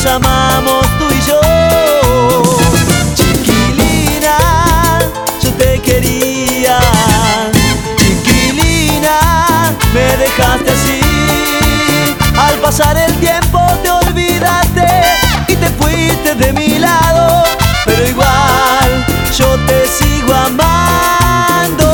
nos amamos tú y yo. Chiquilina, yo te quería. Chiquilina, me dejaste así. Al pasar el tiempo te olvidaste y te fuiste de mi lado, pero igual yo te sigo amando.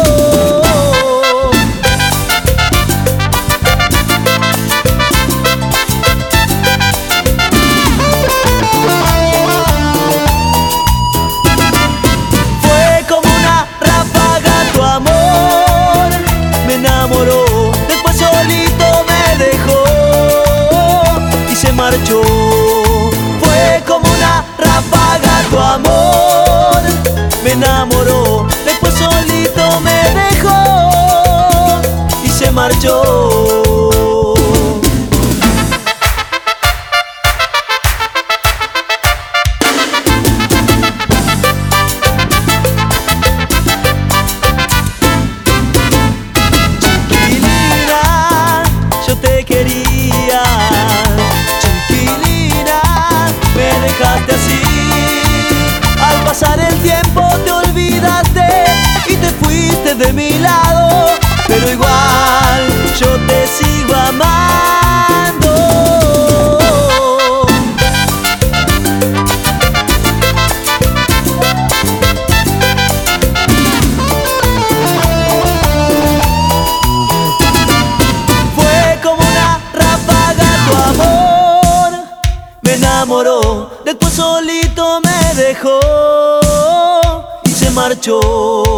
Fue como una ráfaga tu amor, me enamoró, después solito me dejó y se marchó. Fue como una ráfaga tu amor, me enamoró, después solito me dejó y se marchó. Chiquilina, yo te quería. Chiquilina, me dejaste así. Al pasar el tiempo te olvidaste y te fuiste de mi lado, pero igual yo te sigo amando. Fue como una ráfaga tu amor, me enamoró, después solito me dejó y se marchó.